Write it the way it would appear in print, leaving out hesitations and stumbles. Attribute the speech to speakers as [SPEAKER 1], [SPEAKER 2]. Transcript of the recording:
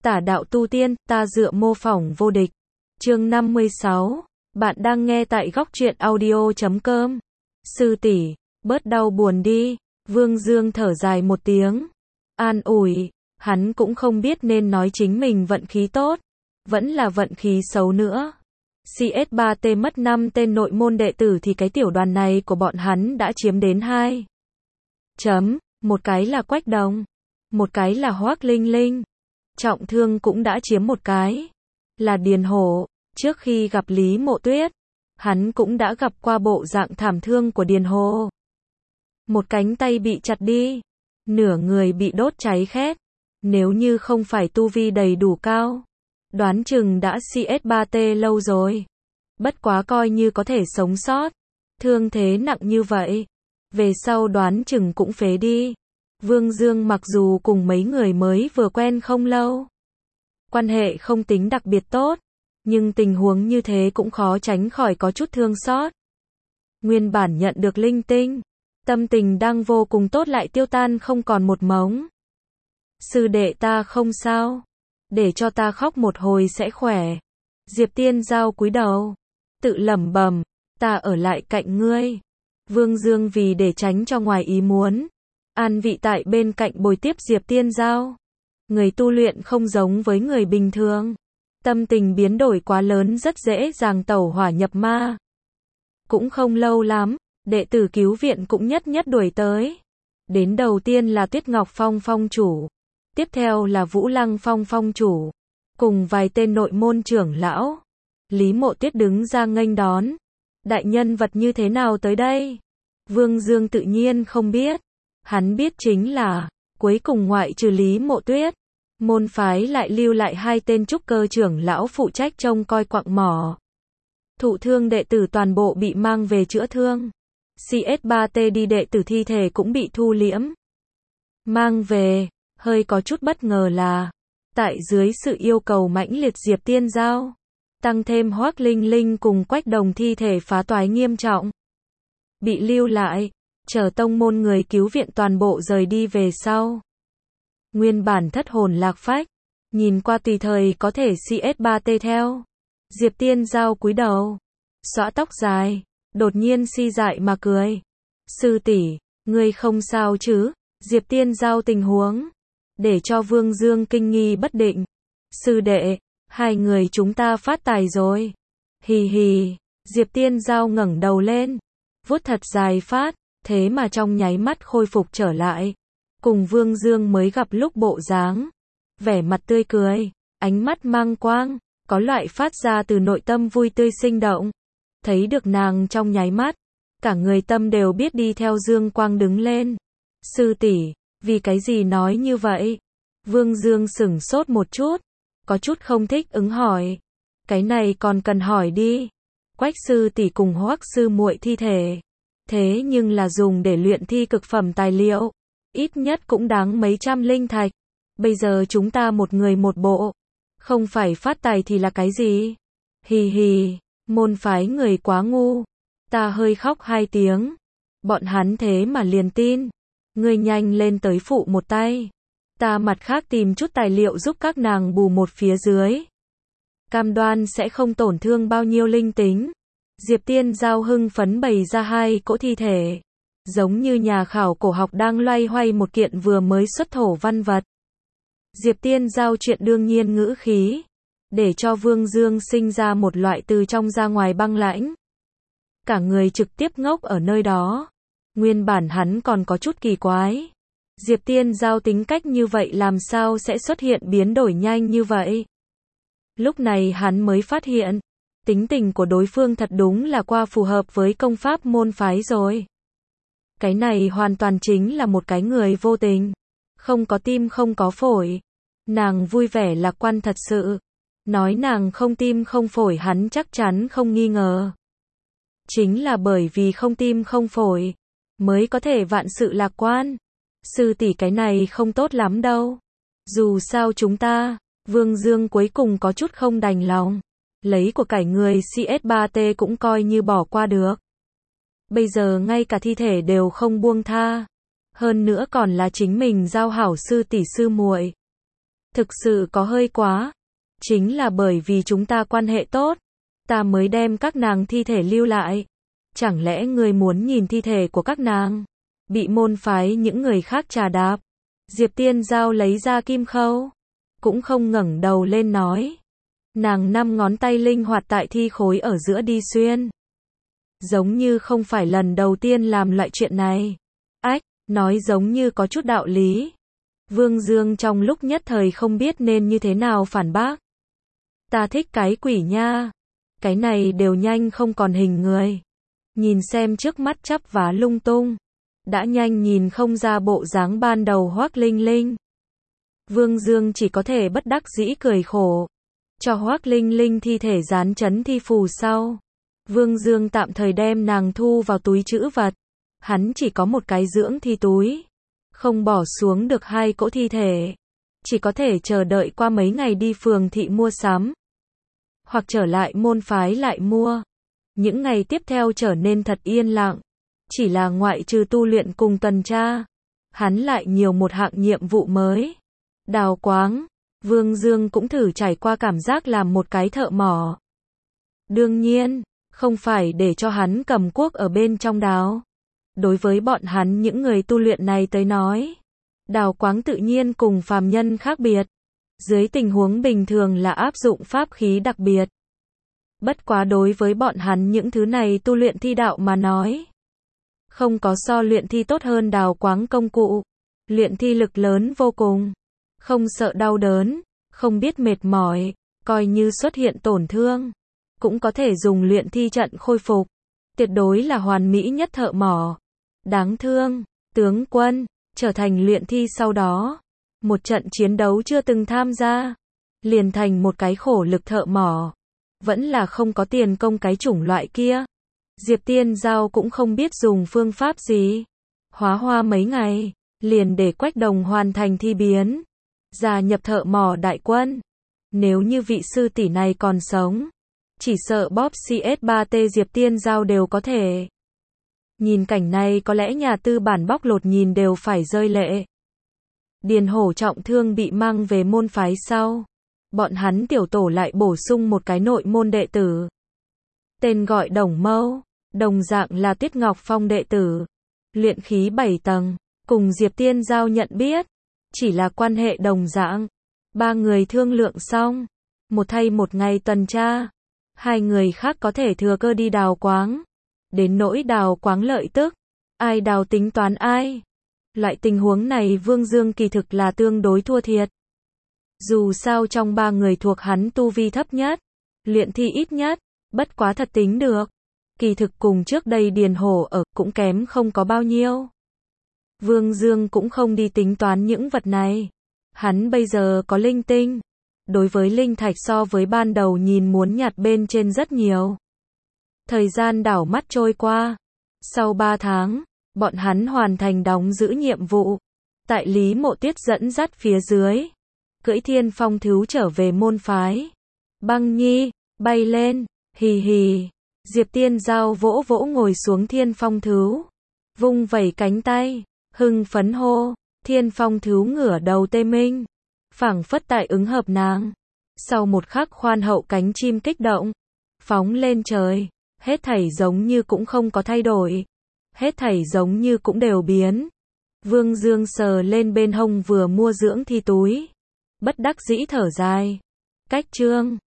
[SPEAKER 1] Tả đạo tu tiên, ta dựa mô phỏng vô địch. Chương 56. Bạn đang nghe tại góc truyện audio.com. Sư tỷ, bớt đau buồn đi. Vương Dương thở dài một tiếng. An ủi, hắn cũng không biết nên nói chính mình vận khí tốt, vẫn là vận khí xấu nữa. CS3T mất 5 tên nội môn đệ tử thì cái tiểu đoàn này của bọn hắn đã chiếm đến 2. Một cái là Quách Đồng, một cái là Hoắc Linh Linh. Trọng thương cũng đã chiếm một cái, là Điền Hổ. Trước khi gặp Lý Mộ Tuyết, hắn cũng đã gặp qua bộ dạng thảm thương của Điền Hổ. Một cánh tay bị chặt đi, nửa người bị đốt cháy khét. Nếu như không phải tu vi đầy đủ cao, đoán chừng đã CS3T lâu rồi. Bất quá coi như có thể sống sót. Thương thế nặng như vậy, về sau đoán chừng cũng phế đi. Vương Dương mặc dù cùng mấy người mới vừa quen không lâu, quan hệ không tính đặc biệt tốt, nhưng tình huống như thế cũng khó tránh khỏi có chút thương xót. Nguyên bản nhận được linh tinh, tâm tình đang vô cùng tốt lại tiêu tan không còn một mống. Sư đệ ta không sao, để cho ta khóc một hồi sẽ khỏe. Diệp Tiên Giao cúi đầu, tự lẩm bẩm, ta ở lại cạnh ngươi. Vương Dương vì để tránh cho ngoài ý muốn, an vị tại bên cạnh bồi tiếp Diệp Tiên Giao. Người tu luyện không giống với người bình thường, tâm tình biến đổi quá lớn rất dễ dàng tẩu hỏa nhập ma. Cũng không lâu lắm, đệ tử cứu viện cũng nhất nhất đuổi tới. Đến đầu tiên là Tuyết Ngọc Phong phong chủ, tiếp theo là Vũ Lăng Phong phong chủ, cùng vài tên nội môn trưởng lão. Lý Mộ Tuyết đứng ra nghênh đón. Đại nhân vật như thế nào tới đây? Vương Dương tự nhiên không biết. Hắn biết chính là, cuối cùng ngoại trừ Lý Mộ Tuyết, môn phái lại lưu lại 2 tên trúc cơ trưởng lão phụ trách trông coi quặng mỏ. Thụ thương đệ tử toàn bộ bị mang về chữa thương. CS3T đi đệ tử thi thể cũng bị thu liễm. Mang về, hơi có chút bất ngờ là, tại dưới sự yêu cầu mãnh liệt Diệp Tiên Giao, tăng thêm Hoắc Linh Linh cùng Quách Đồng thi thể phá toái nghiêm trọng, bị lưu lại, chờ tông môn người cứu viện toàn bộ rời đi về sau. Nguyên bản thất hồn lạc phách, nhìn qua tùy thời có thể CS3T theo. Diệp Tiên Giao cúi đầu, xõa tóc dài, đột nhiên si dại mà cười. Sư tỷ, ngươi không sao chứ? Diệp Tiên Giao tình huống, để cho Vương Dương kinh nghi bất định. Sư đệ, 2 người chúng ta phát tài rồi. Hì hì, Diệp Tiên Giao ngẩng đầu lên, vuốt thật dài phát, thế mà trong nháy mắt khôi phục trở lại. Cùng Vương Dương mới gặp lúc bộ dáng, vẻ mặt tươi cười, ánh mắt mang quang, có loại phát ra từ nội tâm vui tươi sinh động. Thấy được nàng trong nháy mắt, cả người tâm đều biết đi theo Dương quang đứng lên. Sư tỷ, vì cái gì nói như vậy? Vương Dương sửng sốt một chút, có chút không thích ứng hỏi. Cái này còn cần hỏi đi. Quách sư tỷ cùng Hoắc sư muội thi thể, thế nhưng là dùng để luyện thi cực phẩm tài liệu, ít nhất cũng đáng mấy trăm linh thạch. Bây giờ chúng ta một người một bộ, không phải phát tài thì là cái gì? Hì hì, môn phái người quá ngu. Ta hơi khóc 2 tiếng. Bọn hắn thế mà liền tin. Ngươi nhanh lên tới phụ một tay. Ta mặt khác tìm chút tài liệu giúp các nàng bù một phía dưới. Cam đoan sẽ không tổn thương bao nhiêu linh tính. Diệp Tiên Giao hưng phấn bày ra 2 cỗ thi thể, giống như nhà khảo cổ học đang loay hoay một kiện vừa mới xuất thổ văn vật. Diệp Tiên Giao chuyện đương nhiên ngữ khí, để cho Vương Dương sinh ra một loại từ trong ra ngoài băng lãnh. Cả người trực tiếp ngốc ở nơi đó. Nguyên bản hắn còn có chút kỳ quái. Diệp Tiên Giao tính cách như vậy làm sao sẽ xuất hiện biến đổi nhanh như vậy? Lúc này hắn mới phát hiện, tính tình của đối phương thật đúng là qua phù hợp với công pháp môn phái rồi. Cái này hoàn toàn chính là một cái người vô tình, không có tim không có phổi. Nàng vui vẻ lạc quan thật sự. Nói nàng không tim không phổi hắn chắc chắn không nghi ngờ. Chính là bởi vì không tim không phổi, mới có thể vạn sự lạc quan. Sư tỷ, cái này không tốt lắm đâu. Dù sao chúng ta, Vương Dương cuối cùng có chút không đành lòng. Lấy của cải người CS3T cũng coi như bỏ qua được. Bây giờ ngay cả thi thể đều không buông tha. Hơn nữa còn là chính mình giao hảo sư tỷ sư muội. Thực sự có hơi quá. Chính là bởi vì chúng ta quan hệ tốt, ta mới đem các nàng thi thể lưu lại. Chẳng lẽ ngươi muốn nhìn thi thể của các nàng bị môn phái những người khác trà đạp? Diệp Tiên Giao lấy ra kim khâu, cũng không ngẩng đầu lên nói. Nàng 5 ngón tay linh hoạt tại thi khối ở giữa đi xuyên. Giống như không phải lần đầu tiên làm loại chuyện này. Ách, nói giống như có chút đạo lý. Vương Dương trong lúc nhất thời không biết nên như thế nào phản bác. Ta thích cái quỷ nha. Cái này đều nhanh không còn hình người. Nhìn xem trước mắt chắp vá lung tung. Đã nhanh nhìn không ra bộ dáng ban đầu Hoắc Linh Linh. Vương Dương chỉ có thể bất đắc dĩ cười khổ. Cho Hoắc Linh Linh thi thể dán chấn thi phù sau. Vương Dương tạm thời đem nàng thu vào túi trữ vật. Hắn chỉ có một cái dưỡng thi túi. Không bỏ xuống được 2 cỗ thi thể. Chỉ có thể chờ đợi qua mấy ngày đi phường thị mua sắm. Hoặc trở lại môn phái lại mua. Những ngày tiếp theo trở nên thật yên lặng. Chỉ là ngoại trừ tu luyện cùng tuần tra, hắn lại nhiều một hạng nhiệm vụ mới. Đào quáng. Vương Dương cũng thử trải qua cảm giác làm một cái thợ mỏ. Đương nhiên, không phải để cho hắn cầm cuốc ở bên trong đào. Đối với bọn hắn những người tu luyện này tới nói, đào quáng tự nhiên cùng phàm nhân khác biệt. Dưới tình huống bình thường là áp dụng pháp khí đặc biệt. Bất quá đối với bọn hắn những thứ này tu luyện thi đạo mà nói, không có so luyện thi tốt hơn đào quáng công cụ. Luyện thi lực lớn vô cùng, không sợ đau đớn, không biết mệt mỏi, coi như xuất hiện tổn thương, cũng có thể dùng luyện thi trận khôi phục. Tuyệt đối là hoàn mỹ nhất thợ mỏ. Đáng thương, tướng quân, trở thành luyện thi sau đó. Một trận chiến đấu chưa từng tham gia. Liền thành một cái khổ lực thợ mỏ. Vẫn là không có tiền công cái chủng loại kia. Diệp Tiên Giao cũng không biết dùng phương pháp gì. Hóa hoa mấy ngày, liền để Quách Đồng hoàn thành thi biến. Gia nhập thợ mỏ đại quân. Nếu như vị sư tỷ này còn sống, chỉ sợ bóp CS3T Diệp Tiên Giao đều có thể. Nhìn cảnh này có lẽ nhà tư bản bóc lột nhìn đều phải rơi lệ. Điền Hổ trọng thương bị mang về môn phái sau. Bọn hắn tiểu tổ lại bổ sung một cái nội môn đệ tử. Tên gọi Đồng Mâu, đồng dạng là Tuyết Ngọc Phong đệ tử. Luyện khí 7 tầng, cùng Diệp Tiên Giao nhận biết. Chỉ là quan hệ đồng dạng. 3 người thương lượng xong. Một thay một ngày tuần tra. 2 người khác có thể thừa cơ đi đào quáng. Đến nỗi đào quáng lợi tức, ai đào tính toán ai. Loại tình huống này Vương Dương kỳ thực là tương đối thua thiệt. Dù sao trong 3 người thuộc hắn tu vi thấp nhất, luyện thi ít nhất, bất quá thật tính được. Kỳ thực cùng trước đây Điền Hổ ở cũng kém không có bao nhiêu. Vương Dương cũng không đi tính toán những vật này. Hắn bây giờ có linh tinh. Đối với linh thạch so với ban đầu nhìn muốn nhặt bên trên rất nhiều. Thời gian đảo mắt trôi qua. Sau 3 tháng, bọn hắn hoàn thành đóng giữ nhiệm vụ. Tại Lý Mộ Tuyết dẫn dắt phía dưới. Cưỡi thiên phong thứu trở về môn phái. Băng Nhi, bay lên, hì hì. Diệp Tiên Giao vỗ vỗ ngồi xuống thiên phong thứu. Vung vẩy cánh tay, hưng phấn hô. Thiên phong thứu ngửa đầu tê minh. Phảng phất tại ứng hợp nàng. Sau một khắc khoan hậu cánh chim kích động. Phóng lên trời. Hết thảy giống như cũng không có thay đổi. Hết thảy giống như cũng đều biến. Vương Dương sờ lên bên hông vừa mua dưỡng thi túi. Bất đắc dĩ thở dài. Cách chương